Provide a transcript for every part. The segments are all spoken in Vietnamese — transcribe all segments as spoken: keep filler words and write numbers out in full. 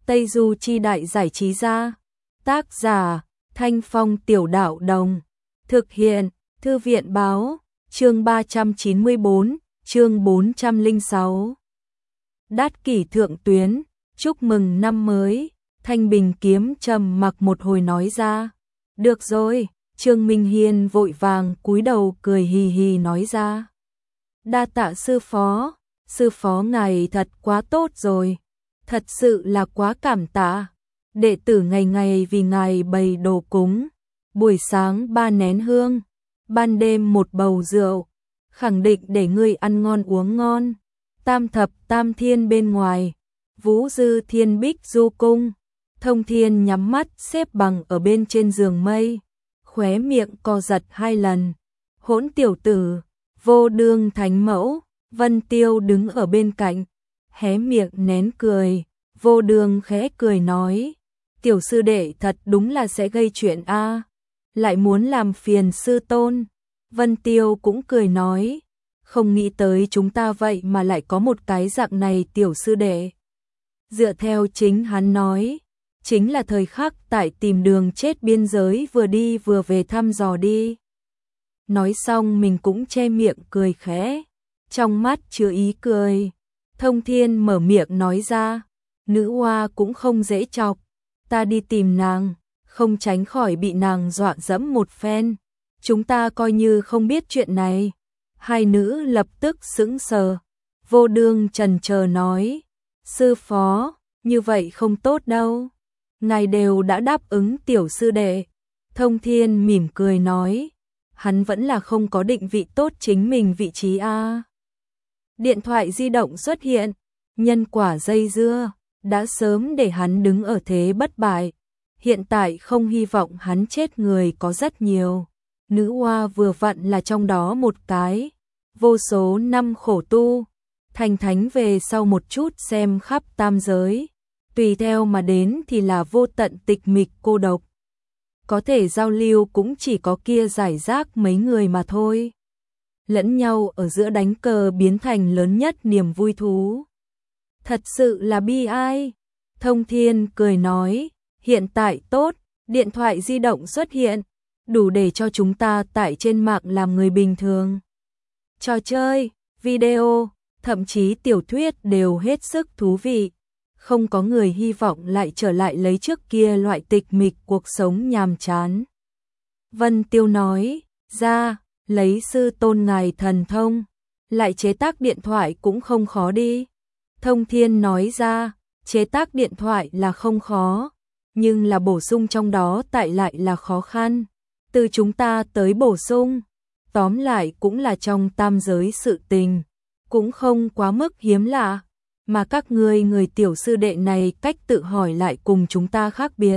Tây Du Chi Đại Giải Trí Gia. Tác giả Thanh Phong Tiểu Đạo Đồng. Thực hiện Thư viện Báo. Chương ba trăm chín mươi bốn, chương bốn trăm lẻ sáu. Đát kỷ thượng tuyến, chúc mừng năm mới. Thanh Bình Kiếm trầm mặc một hồi nói ra. Được rồi, Trương Minh Hiên vội vàng cúi đầu cười hì hì nói ra. Đa tạ sư phó, sư phó ngài thật quá tốt rồi. Thật sự là quá cảm tạ. Đệ tử ngày ngày vì ngài bày đồ cúng. Buổi sáng ba nén hương, ban đêm một bầu rượu. Khẳng định để ngươi ăn ngon uống ngon. Tam thập tam thiên bên ngoài, Vũ Dư Thiên Bích Du Cung. Thông Thiên nhắm mắt xếp bằng ở bên trên giường mây, khóe miệng co giật hai lần. Hỗn tiểu tử, Vô Đương thánh mẫu. Vân Tiêu đứng ở bên cạnh, hé miệng nén cười. Vô Đương khẽ cười nói, tiểu sư đệ thật đúng là sẽ gây chuyện a, lại muốn làm phiền sư tôn. Vân Tiêu cũng cười nói, không nghĩ tới chúng ta vậy mà lại có một cái dạng này tiểu sư đệ. Dựa theo chính hắn nói, chính là thời khắc tại tìm đường chết biên giới vừa đi vừa về thăm dò đi. Nói xong mình cũng che miệng cười khẽ, trong mắt chứa ý cười. Thông Thiên mở miệng nói ra, nữ hoa cũng không dễ chọc, ta đi tìm nàng, không tránh khỏi bị nàng dọa dẫm một phen. Chúng ta coi như không biết chuyện này. Hai nữ lập tức sững sờ. Vô Đương chần chờ nói, sư phó, như vậy không tốt đâu. Ngài đều đã đáp ứng tiểu sư đệ. Thông Thiên mỉm cười nói, hắn vẫn là không có định vị tốt chính mình vị trí a. Điện thoại di động xuất hiện, nhân quả dây dưa, đã sớm để hắn đứng ở thế bất bại. Hiện tại không hy vọng hắn chết người có rất nhiều. Nữ hoa vừa vặn là trong đó một cái. Vô số năm khổ tu, thành thánh về sau một chút xem khắp tam giới. Tùy theo mà đến thì là vô tận tịch mịch cô độc. Có thể giao lưu cũng chỉ có kia giải rác mấy người mà thôi. Lẫn nhau ở giữa đánh cờ biến thành lớn nhất niềm vui thú. Thật sự là bi ai. Thông Thiên cười nói, hiện tại tốt, điện thoại di động xuất hiện, đủ để cho chúng ta tại trên mạng làm người bình thường. Trò chơi, video, thậm chí tiểu thuyết đều hết sức thú vị. Không có người hy vọng lại trở lại lấy trước kia loại tịch mịch cuộc sống nhàm chán. Vân Tiêu nói, ra, lấy sư tôn ngài thần thông, lại chế tác điện thoại cũng không khó đi. Thông Thiên nói ra, chế tác điện thoại là không khó, nhưng là bổ sung trong đó tại lại là khó khăn. Từ chúng ta tới bổ sung, tóm lại cũng là trong tam giới sự tình, cũng không quá mức hiếm lạ. Mà các ngươi người tiểu sư đệ này cách tự hỏi lại cùng chúng ta khác biệt.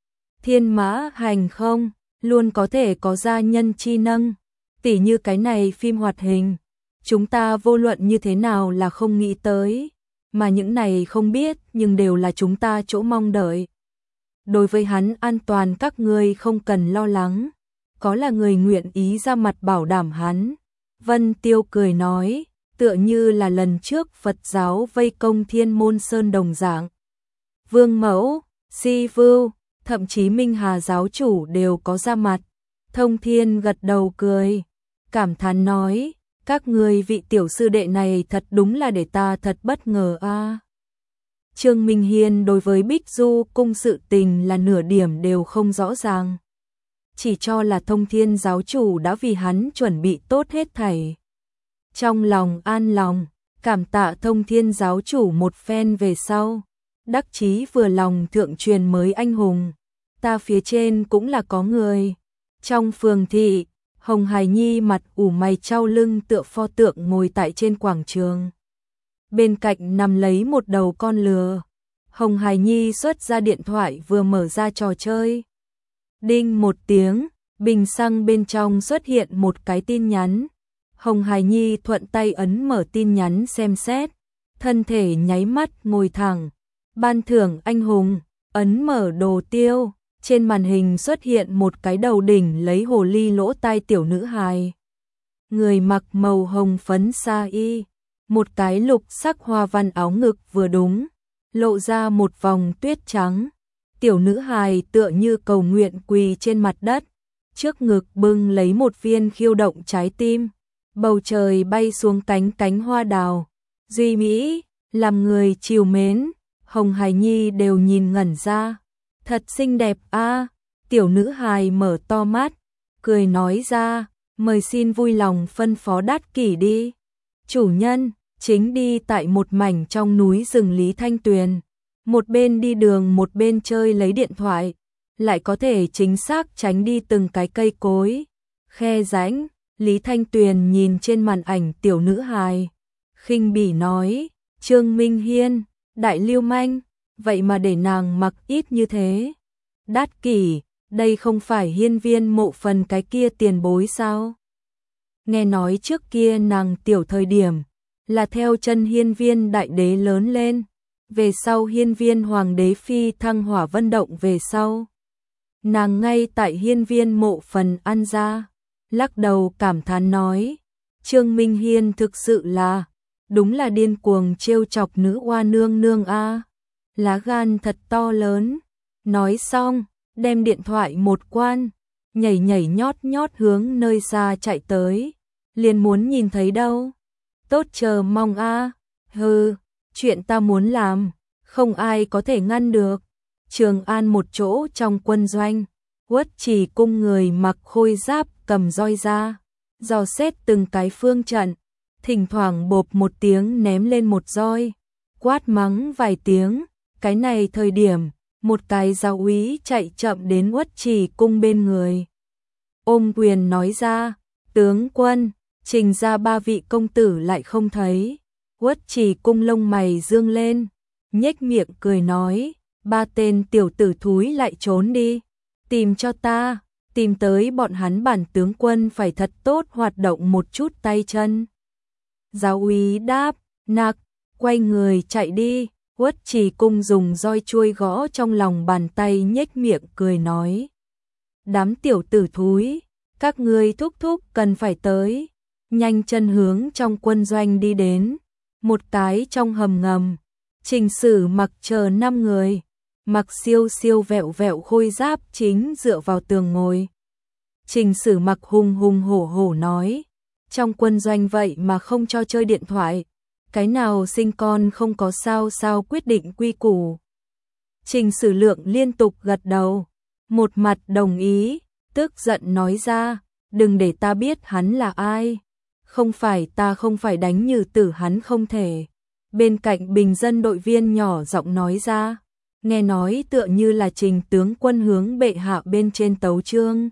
Thiên mã hành không, luôn có thể có gia nhân chi nâng. Tỉ như cái này phim hoạt hình, chúng ta vô luận như thế nào là không nghĩ tới. Mà những này không biết nhưng đều là chúng ta chỗ mong đợi. Đối với hắn an toàn các ngươi không cần lo lắng. Có là người nguyện ý ra mặt bảo đảm hắn. Vân Tiêu cười nói, tựa như là lần trước Phật giáo vây công Thiên Môn Sơn đồng dạng. Vương Mẫu, Si Vưu, thậm chí Minh Hà giáo chủ đều có ra mặt. Thông Thiên gật đầu cười, cảm thán nói, các người vị tiểu sư đệ này thật đúng là để ta thật bất ngờ a. À. Trương Minh Hiên đối với Bích Du cung sự tình là nửa điểm đều không rõ ràng. Chỉ cho là Thông Thiên giáo chủ đã vì hắn chuẩn bị tốt hết thảy. Trong lòng an lòng, cảm tạ Thông Thiên giáo chủ một phen về sau. Đắc chí vừa lòng thượng truyền mới anh hùng. Ta phía trên cũng là có người. Trong phường thị, Hồng Hải Nhi mặt ủ mày trao lưng tựa pho tượng ngồi tại trên quảng trường. Bên cạnh nằm lấy một đầu con lừa. Hồng Hải Nhi xuất ra điện thoại vừa mở ra trò chơi. Đinh một tiếng, bình xăng bên trong xuất hiện một cái tin nhắn. Hồng Hải Nhi thuận tay ấn mở tin nhắn xem xét, thân thể nháy mắt ngồi thẳng. Ban thưởng anh hùng, ấn mở đồ tiêu, trên màn hình xuất hiện một cái đầu đỉnh lấy hồ ly lỗ tai tiểu nữ hài. Người mặc màu hồng phấn sa y, một cái lục sắc hoa văn áo ngực vừa đúng, lộ ra một vòng tuyết trắng. Tiểu nữ hài tựa như cầu nguyện quỳ trên mặt đất, trước ngực bưng lấy một viên khiêu động trái tim. Bầu trời bay xuống cánh cánh hoa đào, duy mỹ, làm người trìu mến. Hồng Hải Nhi đều nhìn ngẩn ra. Thật xinh đẹp a. Tiểu nữ hài mở to mắt, cười nói ra, mời xin vui lòng phân phó Đát Kỷ đi. Chủ nhân, chính đi tại một mảnh trong núi rừng Lý Thanh Tuyền. Một bên đi đường một bên chơi lấy điện thoại, lại có thể chính xác tránh đi từng cái cây cối, khe rãnh. Lý Thanh Tuyền nhìn trên màn ảnh tiểu nữ hài, khinh bỉ nói, Trương Minh Hiên, đại lưu manh, vậy mà để nàng mặc ít như thế. Đát Kỷ, đây không phải hiên viên mộ phần cái kia tiền bối sao? Nghe nói trước kia nàng tiểu thời điểm, là theo chân hiên viên đại đế lớn lên, về sau hiên viên hoàng đế phi thăng hỏa vân động về sau. Nàng ngay tại hiên viên mộ phần ăn ra, lắc đầu cảm thán nói, Trương Minh Hiên thực sự là, đúng là điên cuồng trêu chọc nữ oa nương nương a, lá gan thật to lớn. Nói xong, đem điện thoại một quan, nhảy nhảy nhót nhót hướng nơi xa chạy tới, liền muốn nhìn thấy đâu. Tốt chờ mong a. Hừ, chuyện ta muốn làm, không ai có thể ngăn được. Trường An một chỗ trong quân doanh, Uất Trì cung người mặc khôi giáp cầm roi ra, dò xét từng cái phương trận, thỉnh thoảng bộp một tiếng ném lên một roi, quát mắng vài tiếng. Cái này thời điểm, một cái giáo úy chạy chậm đến Uất Trì cung bên người, ôm quyền nói ra, tướng quân, Trình ra ba vị công tử lại không thấy. Uất Trì cung lông mày dương lên, nhếch miệng cười nói, ba tên tiểu tử thúi lại trốn đi, tìm cho ta, tìm tới bọn hắn, bản tướng quân phải thật tốt hoạt động một chút tay chân. Giáo úy đáp, nặc, quay người chạy đi. Uất Trì cung dùng roi chuôi gõ trong lòng bàn tay, nhếch miệng cười nói, đám tiểu tử thúi, các ngươi thúc thúc cần phải tới. Nhanh chân hướng trong quân doanh đi đến, một cái trong hầm ngầm, Trình Sử Mặc chờ năm người, mặc siêu siêu vẹo vẹo khôi giáp chính dựa vào tường ngồi. Trình Sử Mặc hùng hùng hổ hổ nói, trong quân doanh vậy mà không cho chơi điện thoại, cái nào sinh con không có sao sao quyết định quy củ. Trình Sử Lượng liên tục gật đầu, một mặt đồng ý, tức giận nói ra, đừng để ta biết hắn là ai. Không phải ta không phải đánh Nhừ Tử hắn không thể. Bên cạnh bình dân đội viên nhỏ giọng nói ra, nghe nói tựa như là Trình tướng quân hướng bệ hạ bên trên tấu chương.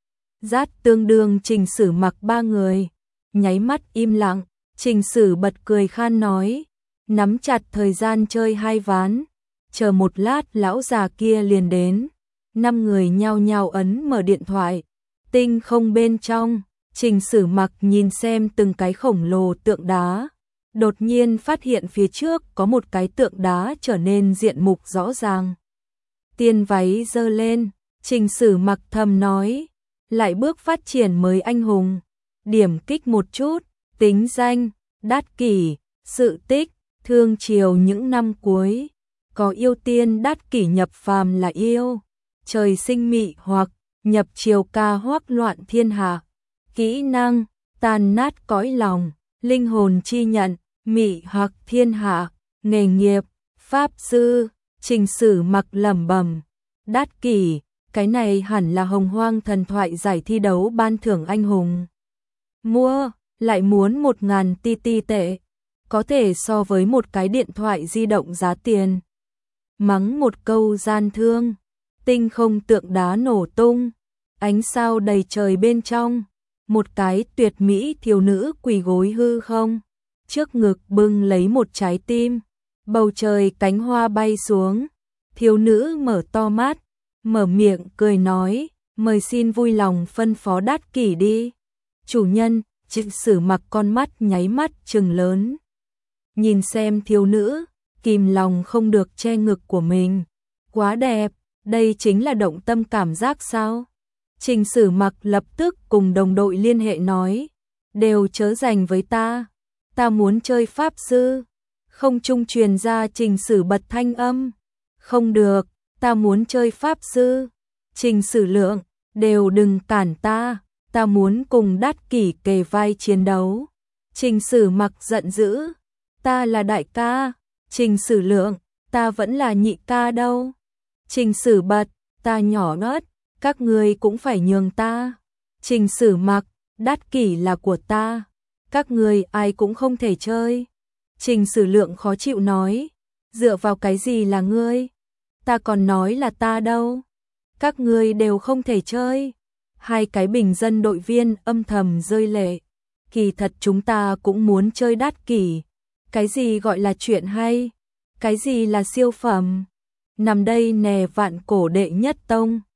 Rát tương đương Trình Sử Mặc ba người, nháy mắt im lặng. Trình Sử bật cười khan nói, nắm chặt thời gian chơi hai ván, chờ một lát lão già kia liền đến. Năm người nhao nhao ấn mở điện thoại, tinh không bên trong. Trình Sử Mặc nhìn xem từng cái khổng lồ tượng đá, đột nhiên phát hiện phía trước có một cái tượng đá trở nên diện mục rõ ràng. Tiên váy giơ lên, Trình Sử Mặc thầm nói, lại bước phát triển mới anh hùng. Điểm kích một chút, tính danh, Đát Kỷ, sự tích, thương triều những năm cuối. Có yêu tiên Đát Kỷ nhập phàm là yêu, trời sinh mị hoặc, nhập triều ca hoác loạn thiên hạ. Kỹ năng, tàn nát cõi lòng, linh hồn chi nhận, mị hoặc thiên hạ. Nghề nghiệp, pháp sư. Trình Sử Mặc lẩm bẩm, Đát Kỷ, cái này hẳn là Hồng Hoang thần thoại giải thi đấu ban thưởng anh hùng. Mua, lại muốn một ngàn ti ti tệ, có thể so với một cái điện thoại di động giá tiền. Mắng một câu gian thương, tinh không tượng đá nổ tung, ánh sao đầy trời bên trong. Một cái tuyệt mỹ thiếu nữ quỳ gối hư không, trước ngực bưng lấy một trái tim, bầu trời cánh hoa bay xuống, thiếu nữ mở to mắt, mở miệng cười nói, mời xin vui lòng phân phó Đát Kỷ đi. Chủ nhân. Trình Sử Mặc con mắt nháy mắt trừng lớn, nhìn xem thiếu nữ, kìm lòng không được che ngực của mình, quá đẹp, đây chính là động tâm cảm giác sao? Trình Sử Mặc lập tức cùng đồng đội liên hệ nói, đều chớ giành với ta, ta muốn chơi pháp sư. Không trung truyền ra Trình Sử bật thanh âm. Không được, ta muốn chơi pháp sư. Trình Sử Lượng, đều đừng cản ta, ta muốn cùng Đát Kỷ kề vai chiến đấu. Trình Sử Mặc giận dữ, ta là đại ca. Trình Sử Lượng, ta vẫn là nhị ca đâu. Trình Sử Bật, ta nhỏ nớt, các ngươi cũng phải nhường ta. Trình Sử Mặc, Đát Kỷ là của ta, các ngươi ai cũng không thể chơi. Trình Sử Lượng khó chịu nói, dựa vào cái gì là ngươi? Ta còn nói là ta đâu. Các ngươi đều không thể chơi. Hai cái bình dân đội viên âm thầm rơi lệ. Kỳ thật chúng ta cũng muốn chơi Đát Kỷ. Cái gì gọi là chuyện hay? Cái gì là siêu phẩm? Nằm đây nè vạn cổ đệ nhất tông.